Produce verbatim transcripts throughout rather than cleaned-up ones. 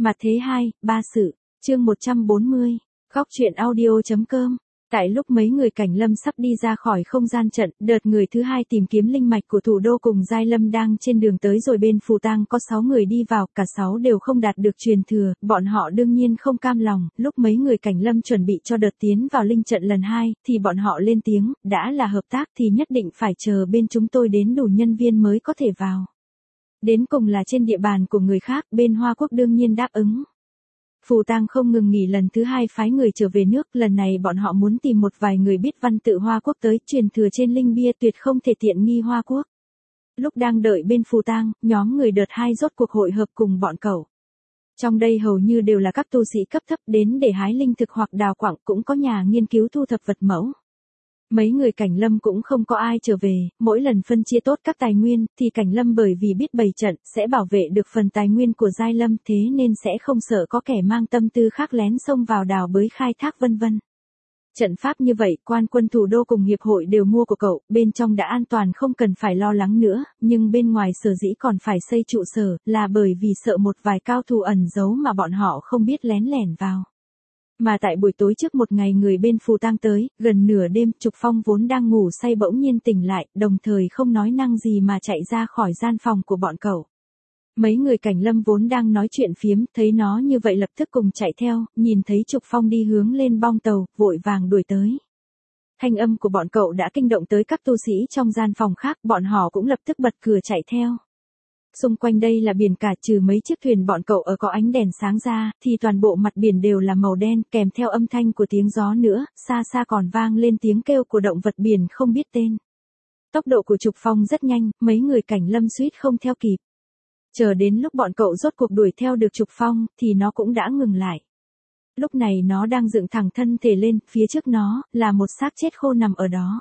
Mặt thế hai, ba sự, chương một trăm bốn mươi, góc truyện audio.com. Tại lúc mấy người Cảnh Lâm sắp đi ra khỏi không gian trận, đợt người thứ hai tìm kiếm linh mạch của thủ đô cùng Giai Lâm đang trên đường tới rồi bên Phù Tang có sáu người đi vào, cả sáu đều không đạt được truyền thừa, bọn họ đương nhiên không cam lòng, lúc mấy người Cảnh Lâm chuẩn bị cho đợt tiến vào linh trận lần hai, thì bọn họ lên tiếng, đã là hợp tác thì nhất định phải chờ bên chúng tôi đến đủ nhân viên mới có thể vào. Đến cùng là trên địa bàn của người khác, bên Hoa Quốc đương nhiên đáp ứng. Phù Tang không ngừng nghỉ lần thứ hai phái người trở về nước, lần này bọn họ muốn tìm một vài người biết văn tự Hoa Quốc tới, truyền thừa trên linh bia tuyệt không thể tiện nghi Hoa Quốc. Lúc đang đợi bên Phù Tang, nhóm người đợt hai rốt cuộc hội hợp cùng bọn cậu. Trong đây hầu như đều là các tu sĩ cấp thấp đến để hái linh thực hoặc đào quặng, cũng có nhà nghiên cứu thu thập vật mẫu. Mấy người Cảnh Lâm cũng không có ai trở về, mỗi lần phân chia tốt các tài nguyên, thì Cảnh Lâm bởi vì biết bày trận, sẽ bảo vệ được phần tài nguyên của Giai Lâm, thế nên sẽ không sợ có kẻ mang tâm tư khác lén xông vào đào bới khai thác vân vân. Trận pháp như vậy, quan quân thủ đô cùng hiệp hội đều mua của cậu, bên trong đã an toàn không cần phải lo lắng nữa, nhưng bên ngoài sở dĩ còn phải xây trụ sở, là bởi vì sợ một vài cao thủ ẩn giấu mà bọn họ không biết lén lẻn vào. Mà tại buổi tối trước một ngày người bên Phù Tang tới, gần nửa đêm, Trục Phong vốn đang ngủ say bỗng nhiên tỉnh lại, đồng thời không nói năng gì mà chạy ra khỏi gian phòng của bọn cậu. Mấy người Cảnh Lâm vốn đang nói chuyện phiếm, thấy nó như vậy lập tức cùng chạy theo, nhìn thấy Trục Phong đi hướng lên bong tàu, vội vàng đuổi tới. Thanh âm của bọn cậu đã kinh động tới các tu sĩ trong gian phòng khác, bọn họ cũng lập tức bật cửa chạy theo. Xung quanh đây là biển cả, trừ mấy chiếc thuyền bọn cậu ở có ánh đèn sáng ra, thì toàn bộ mặt biển đều là màu đen, kèm theo âm thanh của tiếng gió nữa, xa xa còn vang lên tiếng kêu của động vật biển không biết tên. Tốc độ của Trục Phong rất nhanh, mấy người Cảnh Lâm suýt không theo kịp. Chờ đến lúc bọn cậu rốt cuộc đuổi theo được Trục Phong, thì nó cũng đã ngừng lại. Lúc này nó đang dựng thẳng thân thể lên, phía trước nó, là một xác chết khô nằm ở đó.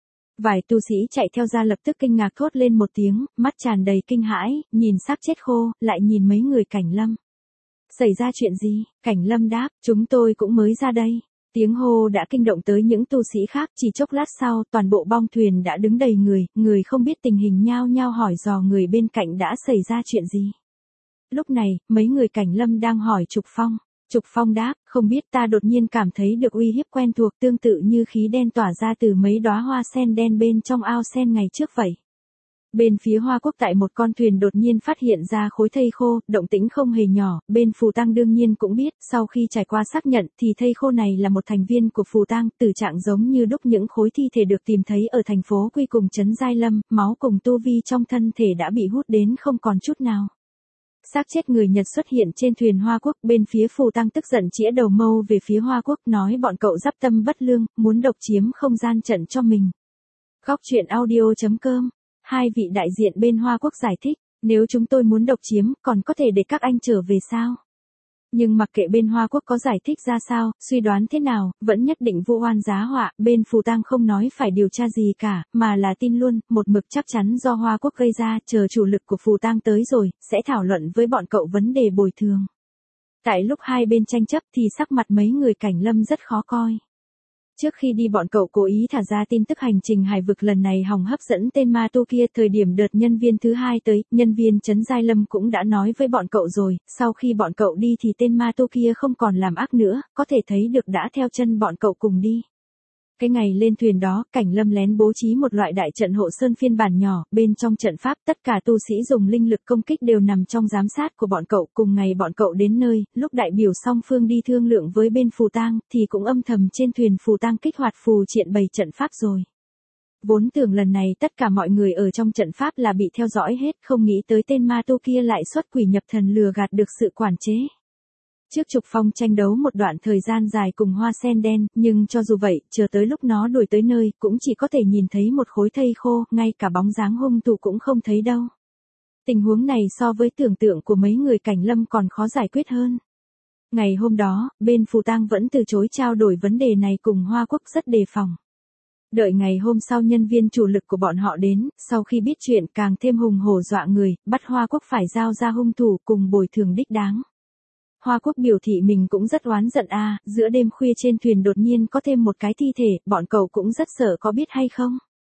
Vài tu sĩ chạy theo ra lập tức kinh ngạc thốt lên một tiếng, mắt tràn đầy kinh hãi, nhìn xác chết khô, lại nhìn mấy người Cảnh Lâm. Xảy ra chuyện gì? Cảnh Lâm đáp, chúng tôi cũng mới ra đây. Tiếng hô đã kinh động tới những tu sĩ khác, chỉ chốc lát sau, toàn bộ bong thuyền đã đứng đầy người, người không biết tình hình nhao nhao hỏi dò người bên cạnh đã xảy ra chuyện gì. Lúc này, mấy người Cảnh Lâm đang hỏi Trục Phong. Trục Phong đáp, không biết, ta đột nhiên cảm thấy được uy hiếp quen thuộc, tương tự như khí đen tỏa ra từ mấy đóa hoa sen đen bên trong ao sen ngày trước vậy. Bên phía Hoa Quốc tại một con thuyền đột nhiên phát hiện ra khối thây khô, động tĩnh không hề nhỏ, bên Phù Tang đương nhiên cũng biết, sau khi trải qua xác nhận thì thây khô này là một thành viên của Phù Tang, tử trạng giống như đúc những khối thi thể được tìm thấy ở thành phố Quy cùng trấn Giai Lâm, máu cùng tu vi trong thân thể đã bị hút đến không còn chút nào. Xác chết người Nhật xuất hiện trên thuyền Hoa Quốc, bên phía Phù Tang tức giận chĩa đầu mâu về phía Hoa Quốc, nói bọn cậu giáp tâm bất lương, muốn độc chiếm không gian trận cho mình. Góc truyện audio.com. Hai vị đại diện bên Hoa Quốc giải thích, nếu chúng tôi muốn độc chiếm, còn có thể để các anh trở về sao? Nhưng mặc kệ bên Hoa Quốc có giải thích ra sao, suy đoán thế nào, vẫn nhất định vu oan giá họa, bên Phù Tang không nói phải điều tra gì cả, mà là tin luôn, một mực chắc chắn do Hoa Quốc gây ra, chờ chủ lực của Phù Tang tới rồi, sẽ thảo luận với bọn cậu vấn đề bồi thường. Tại lúc hai bên tranh chấp thì sắc mặt mấy người Cảnh Lâm rất khó coi. Trước khi đi bọn cậu cố ý thả ra tin tức hành trình hải vực lần này hòng hấp dẫn tên ma tu kia, thời điểm đợt nhân viên thứ hai tới, nhân viên trấn Giai Lâm cũng đã nói với bọn cậu rồi, sau khi bọn cậu đi thì tên ma tu kia không còn làm ác nữa, có thể thấy được đã theo chân bọn cậu cùng đi. Cái ngày lên thuyền đó, Cảnh Lâm lén bố trí một loại đại trận hộ sơn phiên bản nhỏ, bên trong trận pháp tất cả tu sĩ dùng linh lực công kích đều nằm trong giám sát của bọn cậu. Cùng ngày bọn cậu đến nơi, lúc đại biểu song phương đi thương lượng với bên Phù Tang, thì cũng âm thầm trên thuyền Phù Tang kích hoạt phù triện bày trận pháp rồi. Vốn tưởng lần này tất cả mọi người ở trong trận pháp là bị theo dõi hết, không nghĩ tới tên ma tu kia lại xuất quỷ nhập thần lừa gạt được sự quản chế. Trước Trục Phong tranh đấu một đoạn thời gian dài cùng hoa sen đen, nhưng cho dù vậy, chờ tới lúc nó đuổi tới nơi, cũng chỉ có thể nhìn thấy một khối thây khô, ngay cả bóng dáng hung thủ cũng không thấy đâu. Tình huống này so với tưởng tượng của mấy người Cảnh Lâm còn khó giải quyết hơn. Ngày hôm đó, bên Phù Tang vẫn từ chối trao đổi vấn đề này cùng Hoa Quốc, rất đề phòng. Đợi ngày hôm sau nhân viên chủ lực của bọn họ đến, sau khi biết chuyện càng thêm hùng hổ dọa người, bắt Hoa Quốc phải giao ra hung thủ cùng bồi thường đích đáng. Hoa Quốc biểu thị mình cũng rất oán giận a, à, giữa đêm khuya trên thuyền đột nhiên có thêm một cái thi thể, bọn cậu cũng rất sợ có biết hay không.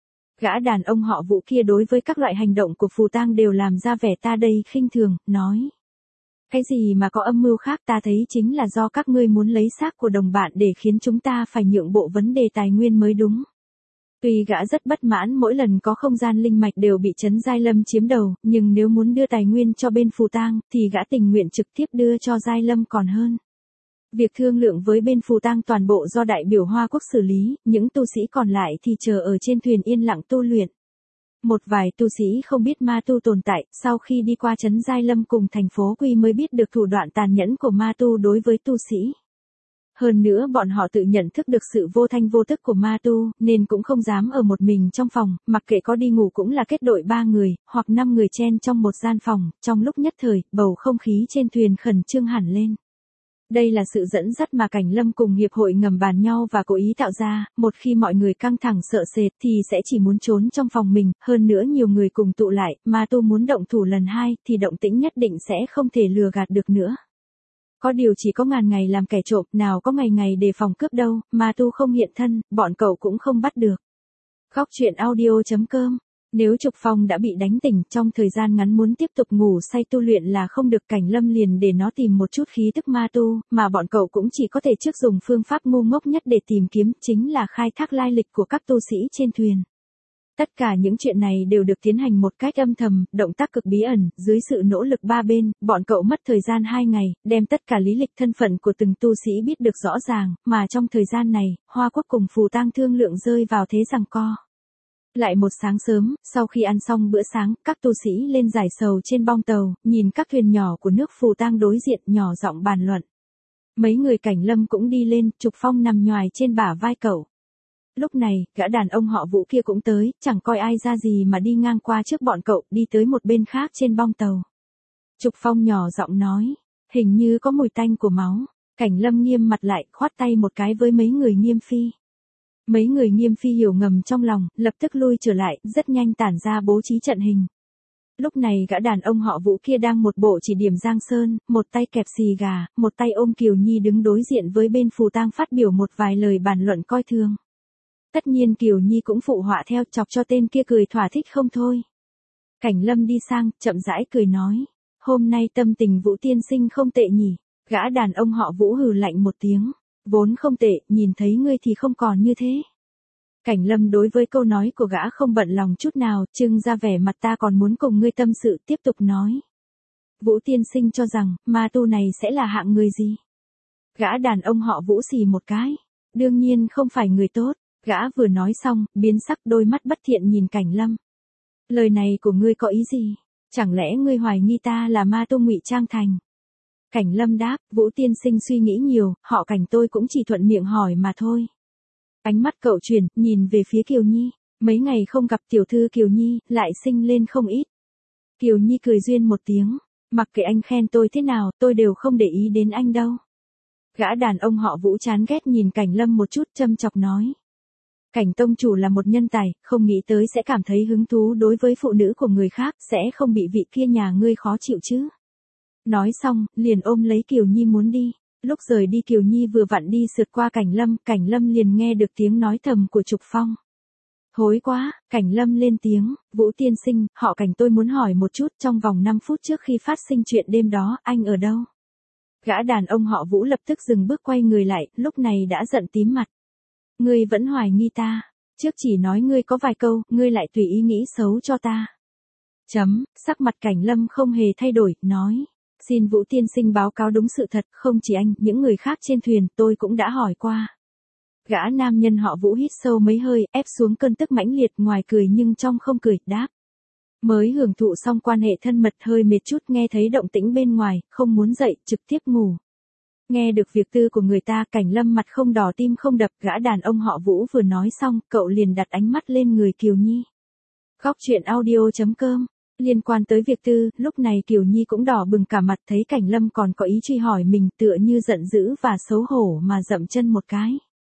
Gã đàn ông họ Vũ kia đối với các loại hành động của Phù Tang đều làm ra vẻ ta đây khinh thường, nói. Cái gì mà có âm mưu khác, ta thấy chính là do các ngươi muốn lấy xác của đồng bạn để khiến chúng ta phải nhượng bộ vấn đề tài nguyên mới đúng. Tuy gã rất bất mãn mỗi lần có không gian linh mạch đều bị Trấn Giai Lâm chiếm đầu, nhưng nếu muốn đưa tài nguyên cho bên Phù Tang, thì gã tình nguyện trực tiếp đưa cho Giai Lâm còn hơn. Việc thương lượng với bên Phù Tang toàn bộ do đại biểu Hoa Quốc xử lý, những tu sĩ còn lại thì chờ ở trên thuyền yên lặng tu luyện. Một vài tu sĩ không biết ma tu tồn tại, sau khi đi qua Trấn Giai Lâm cùng thành phố Quy mới biết được thủ đoạn tàn nhẫn của ma tu đối với tu sĩ. Hơn nữa bọn họ tự nhận thức được sự vô thanh vô tức của ma tu, nên cũng không dám ở một mình trong phòng, mặc kệ có đi ngủ cũng là kết đội ba người, hoặc năm người chen trong một gian phòng, trong lúc nhất thời, bầu không khí trên thuyền khẩn trương hẳn lên. Đây là sự dẫn dắt mà Cảnh Lâm cùng hiệp hội ngầm bàn nhau và cố ý tạo ra, một khi mọi người căng thẳng sợ sệt thì sẽ chỉ muốn trốn trong phòng mình, hơn nữa nhiều người cùng tụ lại, ma tu muốn động thủ lần hai thì động tĩnh nhất định sẽ không thể lừa gạt được nữa. Có điều chỉ có ngàn ngày làm kẻ trộm, nào có ngày ngày đề phòng cướp đâu, ma tu không hiện thân, bọn cậu cũng không bắt được. Khóc chuyện audio chấm com. Nếu Trục Phong đã bị đánh tỉnh trong thời gian ngắn muốn tiếp tục ngủ say tu luyện là không được, Cảnh Lâm liền để nó tìm một chút khí tức ma tu, mà bọn cậu cũng chỉ có thể trước dùng phương pháp ngu ngốc nhất để tìm kiếm, chính là khai thác lai lịch của các tu sĩ trên thuyền. Tất cả những chuyện này đều được tiến hành một cách âm thầm, động tác cực bí ẩn, dưới sự nỗ lực ba bên, bọn cậu mất thời gian hai ngày, đem tất cả lý lịch thân phận của từng tu sĩ biết được rõ ràng, mà trong thời gian này, Hoa Quốc cùng Phù Tang thương lượng rơi vào thế giằng co. Lại một sáng sớm, sau khi ăn xong bữa sáng, các tu sĩ lên giải sầu trên bong tàu, nhìn các thuyền nhỏ của nước Phù Tang đối diện nhỏ giọng bàn luận. Mấy người Cảnh Lâm cũng đi lên, Trục Phong nằm nhoài trên bả vai cậu. Lúc này, gã đàn ông họ Vũ kia cũng tới, chẳng coi ai ra gì mà đi ngang qua trước bọn cậu, đi tới một bên khác trên bong tàu. Trục Phong nhỏ giọng nói, hình như có mùi tanh của máu. Cảnh Lâm nghiêm mặt lại, khoát tay một cái với mấy người Nghiêm Phi. Mấy người Nghiêm Phi hiểu ngầm trong lòng, lập tức lui trở lại, rất nhanh tản ra bố trí trận hình. Lúc này gã đàn ông họ Vũ kia đang một bộ chỉ điểm Giang Sơn, một tay kẹp xì gà, một tay ôm Kiều Nhi đứng đối diện với bên Phù Tang phát biểu một vài lời bàn luận coi thường. Tất nhiên Kiều Nhi cũng phụ họa theo, chọc cho tên kia cười thỏa thích không thôi. Cảnh Lâm đi sang, chậm rãi cười nói, hôm nay tâm tình Vũ tiên sinh không tệ nhỉ. Gã đàn ông họ Vũ hừ lạnh một tiếng, vốn không tệ, nhìn thấy ngươi thì không còn như thế. Cảnh Lâm đối với câu nói của gã không bận lòng chút nào, trưng ra vẻ mặt ta còn muốn cùng ngươi tâm sự, tiếp tục nói. Vũ tiên sinh cho rằng, ma tu này sẽ là hạng người gì? Gã đàn ông họ Vũ xì một cái, đương nhiên không phải người tốt. Gã vừa nói xong, biến sắc, đôi mắt bất thiện nhìn Cảnh Lâm. Lời này của ngươi có ý gì? Chẳng lẽ ngươi hoài nghi ta là ma tu ngụy trang thành? Cảnh Lâm đáp, Vũ tiên sinh suy nghĩ nhiều, họ Cảnh tôi cũng chỉ thuận miệng hỏi mà thôi. Ánh mắt cậu chuyển, nhìn về phía Kiều Nhi, mấy ngày không gặp tiểu thư Kiều Nhi, lại sinh lên không ít. Kiều Nhi cười duyên một tiếng, mặc kệ anh khen tôi thế nào, tôi đều không để ý đến anh đâu. Gã đàn ông họ Vũ chán ghét nhìn Cảnh Lâm một chút, châm chọc nói. Cảnh tông chủ là một nhân tài, không nghĩ tới sẽ cảm thấy hứng thú đối với phụ nữ của người khác, sẽ không bị vị kia nhà ngươi khó chịu chứ. Nói xong, liền ôm lấy Kiều Nhi muốn đi. Lúc rời đi Kiều Nhi vừa vặn đi sượt qua Cảnh Lâm, Cảnh Lâm liền nghe được tiếng nói thầm của Trục Phong. Hối quá, Cảnh Lâm lên tiếng, Vũ tiên sinh, họ Cảnh tôi muốn hỏi một chút, trong vòng năm phút trước khi phát sinh chuyện đêm đó, anh ở đâu? Gã đàn ông họ Vũ lập tức dừng bước quay người lại, lúc này đã giận tím mặt. Ngươi vẫn hoài nghi ta, trước chỉ nói ngươi có vài câu, ngươi lại tùy ý nghĩ xấu cho ta. Chấm, sắc mặt Cảnh Lâm không hề thay đổi, nói. Xin Vũ tiên sinh báo cáo đúng sự thật, không chỉ anh, những người khác trên thuyền, tôi cũng đã hỏi qua. Gã nam nhân họ Vũ hít sâu mấy hơi, ép xuống cơn tức mãnh liệt, ngoài cười nhưng trong không cười, đáp. Mới hưởng thụ xong quan hệ thân mật, hơi mệt chút, nghe thấy động tĩnh bên ngoài, không muốn dậy, trực tiếp ngủ. Nghe được việc tư của người ta, Cảnh Lâm mặt không đỏ tim không đập, gã đàn ông họ Vũ vừa nói xong, cậu liền đặt ánh mắt lên người Kiều Nhi. Khóc chuyện audio chấm com. Liên quan tới việc tư, lúc này Kiều Nhi cũng đỏ bừng cả mặt, thấy Cảnh Lâm còn có ý truy hỏi mình, tựa như giận dữ và xấu hổ mà dậm chân một cái.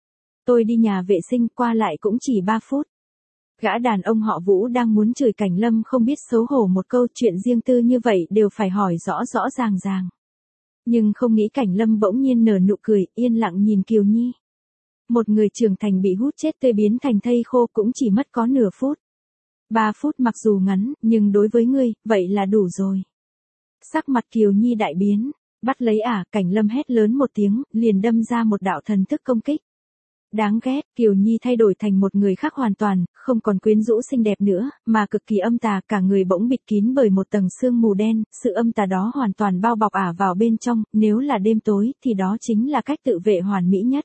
Tôi đi nhà vệ sinh, qua lại cũng chỉ ba phút. Gã đàn ông họ Vũ đang muốn chửi Cảnh Lâm không biết xấu hổ một câu, chuyện riêng tư như vậy đều phải hỏi rõ rõ ràng ràng. Nhưng không nghĩ Cảnh Lâm bỗng nhiên nở nụ cười, yên lặng nhìn Kiều Nhi. Một người trưởng thành bị hút chết tươi biến thành thây khô cũng chỉ mất có nửa phút. Ba phút mặc dù ngắn, nhưng đối với ngươi, vậy là đủ rồi. Sắc mặt Kiều Nhi đại biến, bắt lấy ả, Cảnh Lâm hét lớn một tiếng, liền đâm ra một đạo thần thức công kích. Đáng ghét, Kiều Nhi thay đổi thành một người khác hoàn toàn, không còn quyến rũ xinh đẹp nữa, mà cực kỳ âm tà, cả người bỗng bịt kín bởi một tầng sương mù đen, sự âm tà đó hoàn toàn bao bọc ả vào bên trong, nếu là đêm tối thì đó chính là cách tự vệ hoàn mỹ nhất.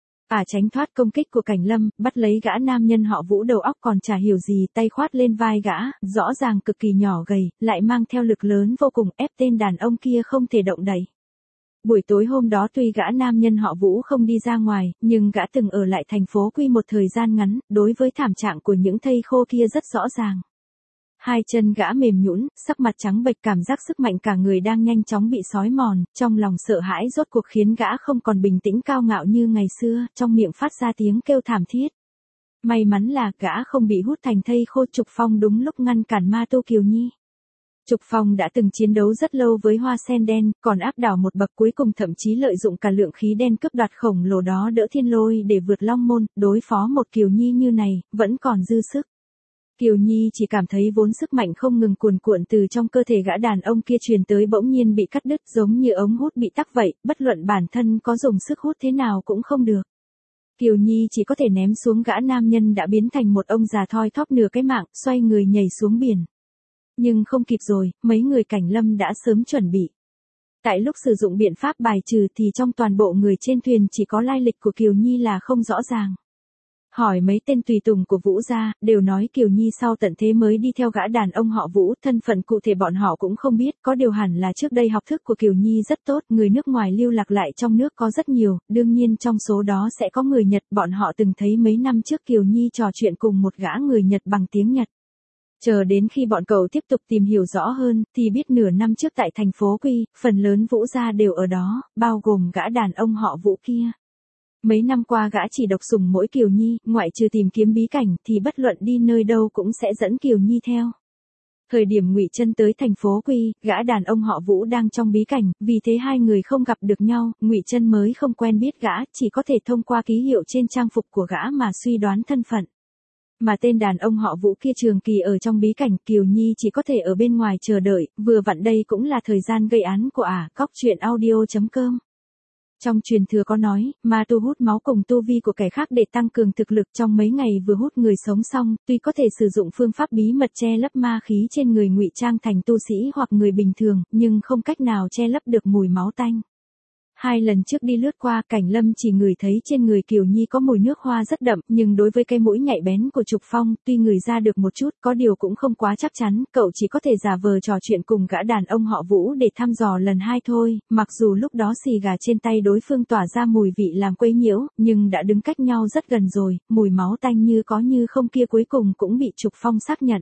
Ả tránh thoát công kích của Cảnh Lâm, bắt lấy gã nam nhân họ Vũ đầu óc còn chả hiểu gì, tay khoát lên vai gã, rõ ràng cực kỳ nhỏ gầy, lại mang theo lực lớn vô cùng, ép tên đàn ông kia không thể động đậy. Buổi tối hôm đó tuy gã nam nhân họ Vũ không đi ra ngoài, nhưng gã từng ở lại thành phố Quy một thời gian ngắn, đối với thảm trạng của những thây khô kia rất rõ ràng. Hai chân gã mềm nhũn, sắc mặt trắng bệch, cảm giác sức mạnh cả người đang nhanh chóng bị xói mòn, trong lòng sợ hãi rốt cuộc khiến gã không còn bình tĩnh cao ngạo như ngày xưa, trong miệng phát ra tiếng kêu thảm thiết. May mắn là gã không bị hút thành thây khô. Trục Phong đúng lúc ngăn cản ma tu Kiều Nhi. Trục Phong đã từng chiến đấu rất lâu với Hoa Sen Đen, còn áp đảo một bậc cuối cùng, thậm chí lợi dụng cả lượng khí đen cướp đoạt khổng lồ đó đỡ thiên lôi để vượt long môn, đối phó một Kiều Nhi như này, vẫn còn dư sức. Kiều Nhi chỉ cảm thấy vốn sức mạnh không ngừng cuồn cuộn từ trong cơ thể gã đàn ông kia truyền tới bỗng nhiên bị cắt đứt, giống như ống hút bị tắc vậy, bất luận bản thân có dùng sức hút thế nào cũng không được. Kiều Nhi chỉ có thể ném xuống gã nam nhân đã biến thành một ông già thoi thóp nửa cái mạng, xoay người nhảy xuống biển. Nhưng không kịp rồi, mấy người Cảnh Lâm đã sớm chuẩn bị. Tại lúc sử dụng biện pháp bài trừ thì trong toàn bộ người trên thuyền chỉ có lai lịch của Kiều Nhi là không rõ ràng. Hỏi mấy tên tùy tùng của Vũ gia, đều nói Kiều Nhi sau tận thế mới đi theo gã đàn ông họ Vũ, thân phận cụ thể bọn họ cũng không biết, có điều hẳn là trước đây học thức của Kiều Nhi rất tốt, người nước ngoài lưu lạc lại trong nước có rất nhiều, đương nhiên trong số đó sẽ có người Nhật, bọn họ từng thấy mấy năm trước Kiều Nhi trò chuyện cùng một gã người Nhật bằng tiếng Nhật. Chờ đến khi bọn cậu tiếp tục tìm hiểu rõ hơn, thì biết nửa năm trước tại thành phố Quy, phần lớn Vũ gia đều ở đó, bao gồm gã đàn ông họ Vũ kia. Mấy năm qua gã chỉ độc sủng mỗi Kiều Nhi, ngoại trừ tìm kiếm bí cảnh thì bất luận đi nơi đâu cũng sẽ dẫn Kiều Nhi theo. Thời điểm Ngụy Chân tới thành phố Quy, gã đàn ông họ Vũ đang trong bí cảnh, vì thế hai người không gặp được nhau, Ngụy Chân mới không quen biết gã, chỉ có thể thông qua ký hiệu trên trang phục của gã mà suy đoán thân phận. Mà tên đàn ông họ Vũ kia trường kỳ ở trong bí cảnh, Kiều Nhi chỉ có thể ở bên ngoài chờ đợi, vừa vặn đây cũng là thời gian gây án của ả. Cóc truyện audio chấm com. Trong truyền thừa có nói, ma tu hút máu cùng tu vi của kẻ khác để tăng cường thực lực, trong mấy ngày vừa hút người sống xong, tuy có thể sử dụng phương pháp bí mật che lấp ma khí trên người ngụy trang thành tu sĩ hoặc người bình thường, nhưng không cách nào che lấp được mùi máu tanh. Hai lần trước đi lướt qua, Cảnh Lâm chỉ ngửi thấy trên người Kiều Nhi có mùi nước hoa rất đậm, nhưng đối với cái mũi nhạy bén của Trục Phong, tuy ngửi ra được một chút, có điều cũng không quá chắc chắn, cậu chỉ có thể giả vờ trò chuyện cùng gã đàn ông họ Vũ để thăm dò lần hai thôi, mặc dù lúc đó xì gà trên tay đối phương tỏa ra mùi vị làm quấy nhiễu, nhưng đã đứng cách nhau rất gần rồi, mùi máu tanh như có như không kia cuối cùng cũng bị Trục Phong xác nhận.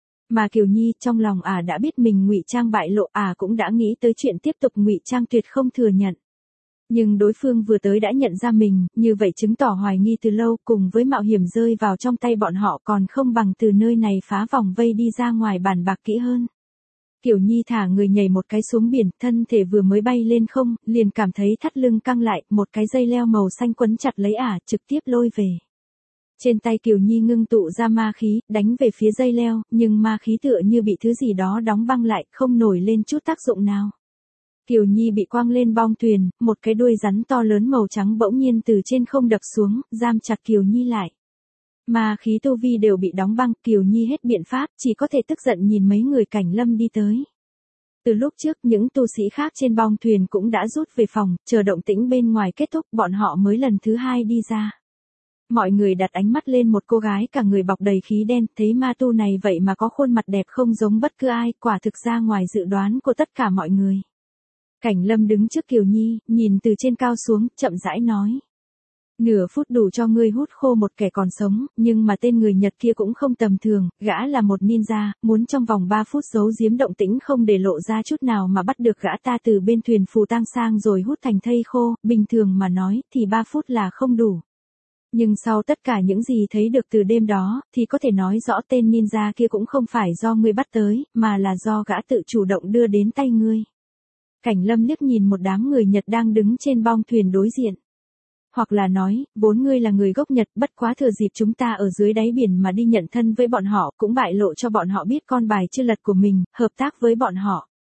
Mà Kiều Nhi, trong lòng ả đã biết mình ngụy trang bại lộ, ả cũng đã nghĩ tới chuyện tiếp tục ngụy trang tuyệt không thừa nhận. Nhưng đối phương vừa tới đã nhận ra mình, như vậy chứng tỏ hoài nghi từ lâu, cùng với mạo hiểm rơi vào trong tay bọn họ còn không bằng từ nơi này phá vòng vây đi ra ngoài bàn bạc kỹ hơn. Kiều Nhi thả người nhảy một cái xuống biển, thân thể vừa mới bay lên không, liền cảm thấy thắt lưng căng lại, một cái dây leo màu xanh quấn chặt lấy ả, trực tiếp lôi về. Trên tay Kiều Nhi ngưng tụ ra ma khí, đánh về phía dây leo, nhưng ma khí tựa như bị thứ gì đó đóng băng lại, không nổi lên chút tác dụng nào. Kiều Nhi bị quăng lên bong thuyền, một cái đuôi rắn to lớn màu trắng bỗng nhiên từ trên không đập xuống, giam chặt Kiều Nhi lại. Ma khí tu vi đều bị đóng băng, Kiều Nhi hết biện pháp, chỉ có thể tức giận nhìn mấy người Cảnh Lâm đi tới. Từ lúc trước, những tu sĩ khác trên bong thuyền cũng đã rút về phòng, chờ động tĩnh bên ngoài kết thúc, bọn họ mới lần thứ hai đi ra. Mọi người đặt ánh mắt lên một cô gái cả người bọc đầy khí đen, thấy ma tu này vậy mà có khuôn mặt đẹp không giống bất cứ ai, quả thực ra ngoài dự đoán của tất cả mọi người. Cảnh Lâm đứng trước Kiều Nhi, nhìn từ trên cao xuống, chậm rãi nói. Nửa phút đủ cho ngươi hút khô một kẻ còn sống, nhưng mà tên người Nhật kia cũng không tầm thường, gã là một ninja, muốn trong vòng ba phút giấu giếm động tĩnh không để lộ ra chút nào mà bắt được gã ta từ bên thuyền phù tang sang rồi hút thành thây khô, bình thường mà nói thì ba phút là không đủ. Nhưng sau tất cả những gì thấy được từ đêm đó, thì có thể nói rõ tên ninja kia cũng không phải do ngươi bắt tới, mà là do gã tự chủ động đưa đến tay ngươi. Cảnh Lâm liếc nhìn một đám người Nhật đang đứng trên bong thuyền đối diện. Hoặc là nói, bốn ngươi là người gốc Nhật, bất quá thừa dịp chúng ta ở dưới đáy biển mà đi nhận thân với bọn họ, cũng bại lộ cho bọn họ biết con bài chưa lật của mình, hợp tác với bọn họ.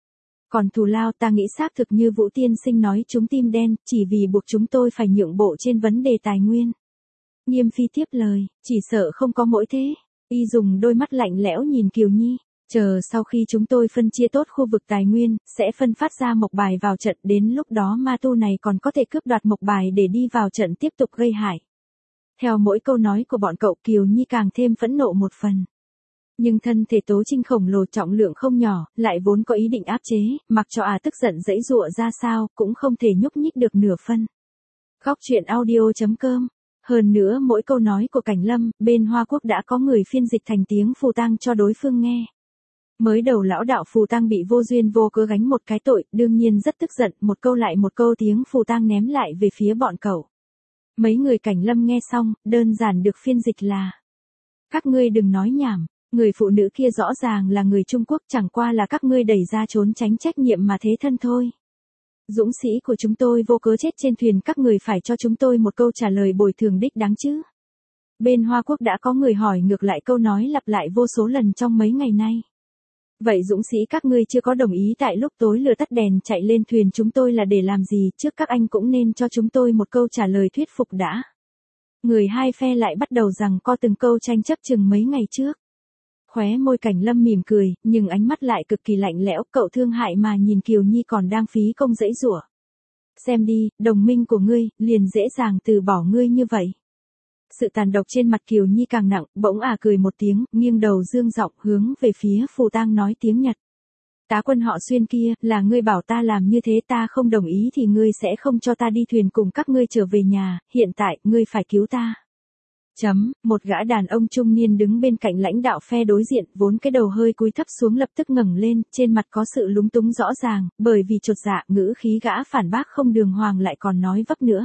Còn thù lao ta nghĩ xác thực như Vũ tiên sinh nói chúng tim đen, chỉ vì buộc chúng tôi phải nhượng bộ trên vấn đề tài nguyên. Nghiêm phi tiếp lời, chỉ sợ không có mỗi thế. Y dùng đôi mắt lạnh lẽo nhìn Kiều Nhi. Chờ sau khi chúng tôi phân chia tốt khu vực tài nguyên, sẽ phân phát ra mộc bài vào trận, đến lúc đó ma tu này còn có thể cướp đoạt mộc bài để đi vào trận tiếp tục gây hại. Theo mỗi câu nói của bọn cậu, Kiều Nhi càng thêm phẫn nộ một phần. Nhưng thân thể Tố Trinh khổng lồ trọng lượng không nhỏ, lại vốn có ý định áp chế, mặc cho à tức giận giãy giụa ra sao, cũng không thể nhúc nhích được nửa phân. Khóc chuyện audio chấm com. Hơn nữa mỗi câu nói của Cảnh Lâm, bên Hoa Quốc đã có người phiên dịch thành tiếng Phù Tang cho đối phương nghe. Mới đầu lão đạo Phù Tang bị vô duyên vô cớ gánh một cái tội, đương nhiên rất tức giận, một câu lại một câu tiếng Phù Tang ném lại về phía bọn cậu. Mấy người Cảnh Lâm nghe xong, đơn giản được phiên dịch là: các ngươi đừng nói nhảm, người phụ nữ kia rõ ràng là người Trung Quốc, chẳng qua là các ngươi đẩy ra trốn tránh trách nhiệm mà thế thân thôi. Dũng sĩ của chúng tôi vô cớ chết trên thuyền, các người phải cho chúng tôi một câu trả lời bồi thường đích đáng chứ. Bên Hoa Quốc đã có người hỏi ngược lại câu nói lặp lại vô số lần trong mấy ngày nay. Vậy dũng sĩ các ngươi chưa có đồng ý tại lúc tối lửa tắt đèn chạy lên thuyền chúng tôi là để làm gì, trước các anh cũng nên cho chúng tôi một câu trả lời thuyết phục đã. Người hai phe lại bắt đầu giằng co từng câu tranh chấp chừng mấy ngày trước. Khóe môi Cảnh Lâm mỉm cười, nhưng ánh mắt lại cực kỳ lạnh lẽo, cậu thương hại mà nhìn Kiều Nhi còn đang phí công giãy giụa. Xem đi, đồng minh của ngươi, liền dễ dàng từ bỏ ngươi như vậy. Sự tàn độc trên mặt Kiều Nhi càng nặng, bỗng à cười một tiếng, nghiêng đầu dương giọng hướng về phía Phù Tang nói tiếng Nhật. Tá quân họ Xuyên kia, là ngươi bảo ta làm như thế, ta không đồng ý thì ngươi sẽ không cho ta đi thuyền cùng các ngươi trở về nhà, hiện tại, ngươi phải cứu ta. Chấm, một gã đàn ông trung niên đứng bên cạnh lãnh đạo phe đối diện, vốn cái đầu hơi cúi thấp xuống lập tức ngẩng lên, trên mặt có sự lúng túng rõ ràng, bởi vì chột dạ, ngữ khí gã phản bác không đường hoàng lại còn nói vấp nữa.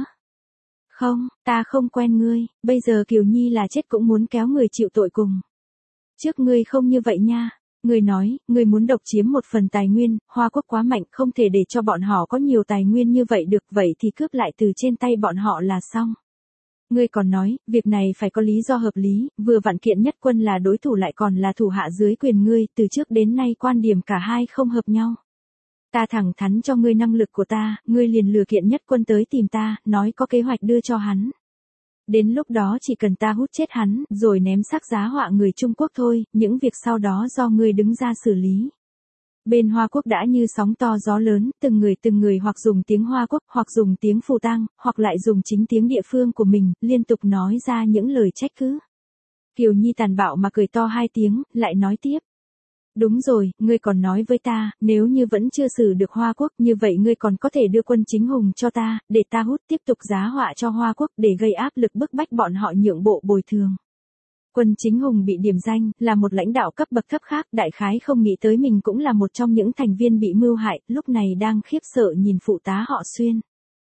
Không, ta không quen ngươi, bây giờ Kiều Nhi là chết cũng muốn kéo người chịu tội cùng. Trước ngươi không như vậy nha. Ngươi nói, ngươi muốn độc chiếm một phần tài nguyên, Hoa Quốc quá mạnh, không thể để cho bọn họ có nhiều tài nguyên như vậy được, vậy thì cướp lại từ trên tay bọn họ là xong. Ngươi còn nói, việc này phải có lý do hợp lý, vừa vặn Kiện Nhất Quân là đối thủ lại còn là thủ hạ dưới quyền ngươi, từ trước đến nay quan điểm cả hai không hợp nhau. Ta thẳng thắn cho ngươi năng lực của ta, ngươi liền lừa Kiện Nhất Quân tới tìm ta, nói có kế hoạch đưa cho hắn. Đến lúc đó chỉ cần ta hút chết hắn, rồi ném xác giá họa người Trung Quốc thôi, những việc sau đó do ngươi đứng ra xử lý. Bên Hoa Quốc đã như sóng to gió lớn, từng người từng người hoặc dùng tiếng Hoa Quốc, hoặc dùng tiếng Phù Tang, hoặc lại dùng chính tiếng địa phương của mình, liên tục nói ra những lời trách cứ. Kiều Nhi tàn bạo mà cười to hai tiếng, lại nói tiếp. Đúng rồi, ngươi còn nói với ta, nếu như vẫn chưa xử được Hoa Quốc, như vậy ngươi còn có thể đưa quân chính hùng cho ta, để ta hút tiếp tục giá họa cho Hoa Quốc, để gây áp lực bức bách bọn họ nhượng bộ bồi thường. Quân chính hùng bị điểm danh, là một lãnh đạo cấp bậc thấp khác, đại khái không nghĩ tới mình cũng là một trong những thành viên bị mưu hại, lúc này đang khiếp sợ nhìn phụ tá họ Xuyên.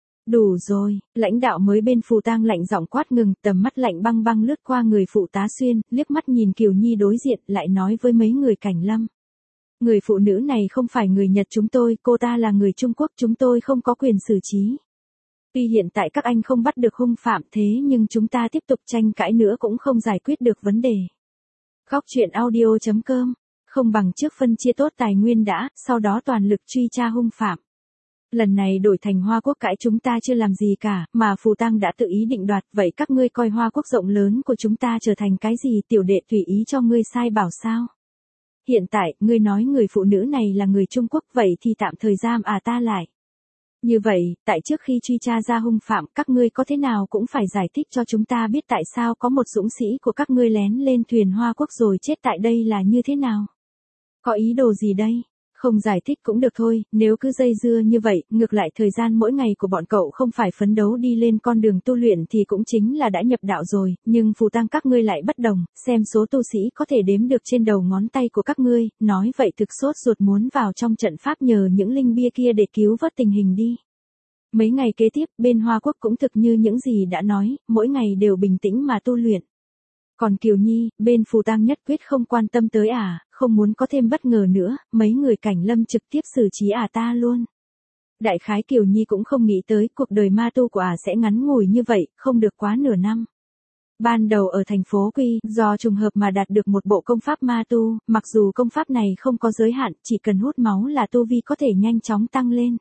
Đủ rồi, lãnh đạo mới bên Phù Tang lạnh giọng quát ngừng, tầm mắt lạnh băng băng lướt qua người phụ tá Xuyên, liếc mắt nhìn Kiều Nhi đối diện, lại nói với mấy người Cảnh Lâm. Người phụ nữ này không phải người Nhật chúng tôi, cô ta là người Trung Quốc, chúng tôi không có quyền xử trí. Tuy hiện tại các anh không bắt được hung phạm thế nhưng chúng ta tiếp tục tranh cãi nữa cũng không giải quyết được vấn đề. Khóc chuyện audio chấm com, không bằng trước phân chia tốt tài nguyên đã, sau đó toàn lực truy tra hung phạm. Lần này đổi thành Hoa Quốc cãi chúng ta chưa làm gì cả, mà Phù Tang đã tự ý định đoạt, vậy các ngươi coi Hoa Quốc rộng lớn của chúng ta trở thành cái gì, tiểu đệ tùy ý cho ngươi sai bảo sao? Hiện tại, ngươi nói người phụ nữ này là người Trung Quốc, vậy thì tạm thời giam à ta lại. Như vậy, tại trước khi truy tra ra hung phạm, các ngươi có thế nào cũng phải giải thích cho chúng ta biết tại sao có một dũng sĩ của các ngươi lén lên thuyền Hoa Quốc rồi chết tại đây là như thế nào? Có ý đồ gì đây? Không giải thích cũng được thôi, nếu cứ dây dưa như vậy, ngược lại thời gian mỗi ngày của bọn cậu không phải phấn đấu đi lên con đường tu luyện thì cũng chính là đã nhập đạo rồi, nhưng Phù Tang các ngươi lại bất đồng, xem số tu sĩ có thể đếm được trên đầu ngón tay của các ngươi, nói vậy thực sốt ruột muốn vào trong trận pháp nhờ những linh bia kia để cứu vớt tình hình đi. Mấy ngày kế tiếp, bên Hoa Quốc cũng thực như những gì đã nói, mỗi ngày đều bình tĩnh mà tu luyện. Còn Kiều Nhi, bên Phù Tang nhất quyết không quan tâm tới à, không muốn có thêm bất ngờ nữa, mấy người Cảnh Lâm trực tiếp xử trí à ta luôn. Đại khái Kiều Nhi cũng không nghĩ tới cuộc đời ma tu của à sẽ ngắn ngủi như vậy, không được quá nửa năm. Ban đầu ở thành phố Quy, do trùng hợp mà đạt được một bộ công pháp ma tu, mặc dù công pháp này không có giới hạn, chỉ cần hút máu là tu vi có thể nhanh chóng tăng lên.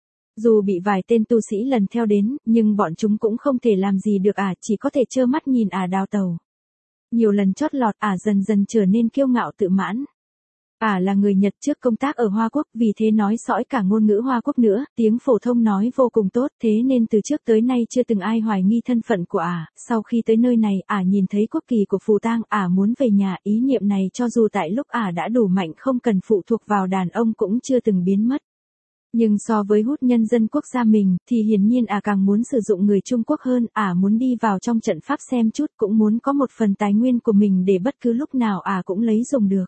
Dù bị vài tên tu sĩ lần theo đến, nhưng bọn chúng cũng không thể làm gì được ả, chỉ có thể trơ mắt nhìn ả đào tẩu. Nhiều lần chót lọt, ả dần dần trở nên kiêu ngạo tự mãn. Ả là người Nhật trước công tác ở Hoa Quốc, vì thế nói sõi cả ngôn ngữ Hoa Quốc nữa, tiếng phổ thông nói vô cùng tốt, thế nên từ trước tới nay chưa từng ai hoài nghi thân phận của ả. Sau khi tới nơi này, ả nhìn thấy quốc kỳ của Phù Tang, ả muốn về nhà, ý niệm này cho dù tại lúc ả đã đủ mạnh không cần phụ thuộc vào đàn ông cũng chưa từng biến mất. Nhưng so với hút nhân dân quốc gia mình, thì hiển nhiên ả càng muốn sử dụng người Trung Quốc hơn, ả muốn đi vào trong trận pháp xem chút, cũng muốn có một phần tài nguyên của mình để bất cứ lúc nào ả cũng lấy dùng được.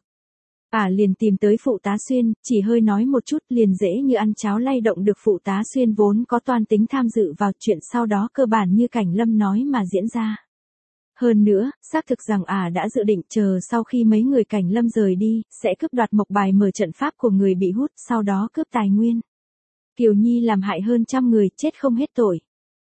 Ả liền tìm tới Phụ Tá Xuyên, chỉ hơi nói một chút liền dễ như ăn cháo lay động được Phụ Tá Xuyên vốn có toan tính tham dự vào chuyện, sau đó cơ bản như Cảnh Lâm nói mà diễn ra. Hơn nữa, xác thực rằng ả đã dự định chờ sau khi mấy người Cảnh Lâm rời đi, sẽ cướp đoạt mộc bài mở trận pháp của người bị hút, sau đó cướp tài nguyên. Kiều Nhi làm hại hơn trăm người, chết không hết tội.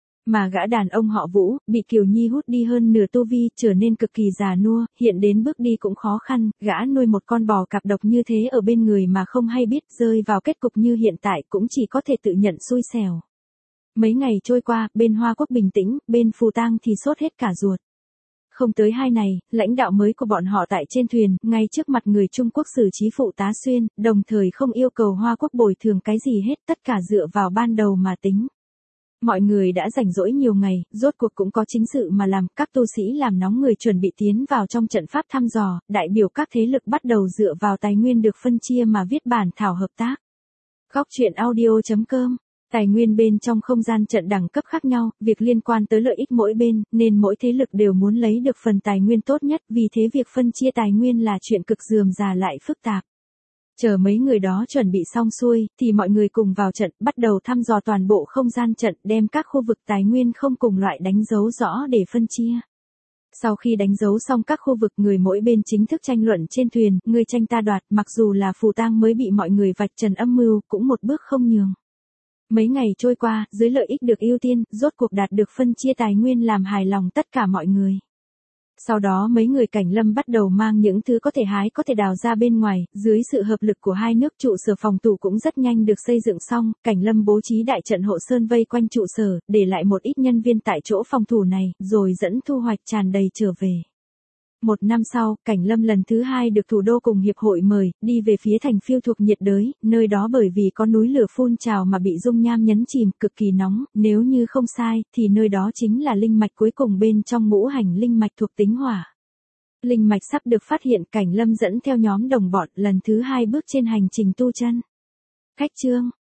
Mà gã đàn ông họ Vũ, bị Kiều Nhi hút đi hơn nửa tu vi, trở nên cực kỳ già nua, hiện đến bước đi cũng khó khăn, gã nuôi một con bò cạp độc như thế ở bên người mà không hay biết, rơi vào kết cục như hiện tại cũng chỉ có thể tự nhận xui xẻo. Mấy ngày trôi qua, bên Hoa Quốc bình tĩnh, bên Phù Tang thì sốt hết cả ruột. Không tới hai ngày, lãnh đạo mới của bọn họ tại trên thuyền, ngay trước mặt người Trung Quốc xử trí Phụ Tá Xuyên, đồng thời không yêu cầu Hoa Quốc bồi thường cái gì hết, tất cả dựa vào ban đầu mà tính. Mọi người đã rảnh rỗi nhiều ngày, rốt cuộc cũng có chính sự mà làm, các tu sĩ làm nóng người chuẩn bị tiến vào trong trận pháp thăm dò, đại biểu các thế lực bắt đầu dựa vào tài nguyên được phân chia mà viết bản thảo hợp tác. Góc truyện audio chấm com. Tài nguyên bên trong không gian trận đẳng cấp khác nhau, việc liên quan tới lợi ích mỗi bên, nên mỗi thế lực đều muốn lấy được phần tài nguyên tốt nhất, vì thế việc phân chia tài nguyên là chuyện cực rườm rà lại phức tạp. Chờ mấy người đó chuẩn bị xong xuôi, thì mọi người cùng vào trận, bắt đầu thăm dò toàn bộ không gian trận, đem các khu vực tài nguyên không cùng loại đánh dấu rõ để phân chia. Sau khi đánh dấu xong các khu vực, người mỗi bên chính thức tranh luận trên thuyền, người tranh ta đoạt, mặc dù là Phù Tang mới bị mọi người vạch trần âm mưu, cũng một bước không nhường. Mấy ngày trôi qua, dưới lợi ích được ưu tiên, rốt cuộc đạt được phân chia tài nguyên làm hài lòng tất cả mọi người. Sau đó mấy người Cảnh Lâm bắt đầu mang những thứ có thể hái có thể đào ra bên ngoài, dưới sự hợp lực của hai nước, trụ sở phòng thủ cũng rất nhanh được xây dựng xong, Cảnh Lâm bố trí đại trận hộ sơn vây quanh trụ sở, để lại một ít nhân viên tại chỗ phòng thủ này, rồi dẫn thu hoạch tràn đầy trở về. Một năm sau, Cảnh Lâm lần thứ hai được thủ đô cùng hiệp hội mời, đi về phía thành Phiêu thuộc nhiệt đới, nơi đó bởi vì có núi lửa phun trào mà bị dung nham nhấn chìm, cực kỳ nóng, nếu như không sai, thì nơi đó chính là linh mạch cuối cùng bên trong ngũ hành linh mạch thuộc tính hỏa. Linh mạch sắp được phát hiện, Cảnh Lâm dẫn theo nhóm đồng bọn lần thứ hai bước trên hành trình tu chân. Khách chương.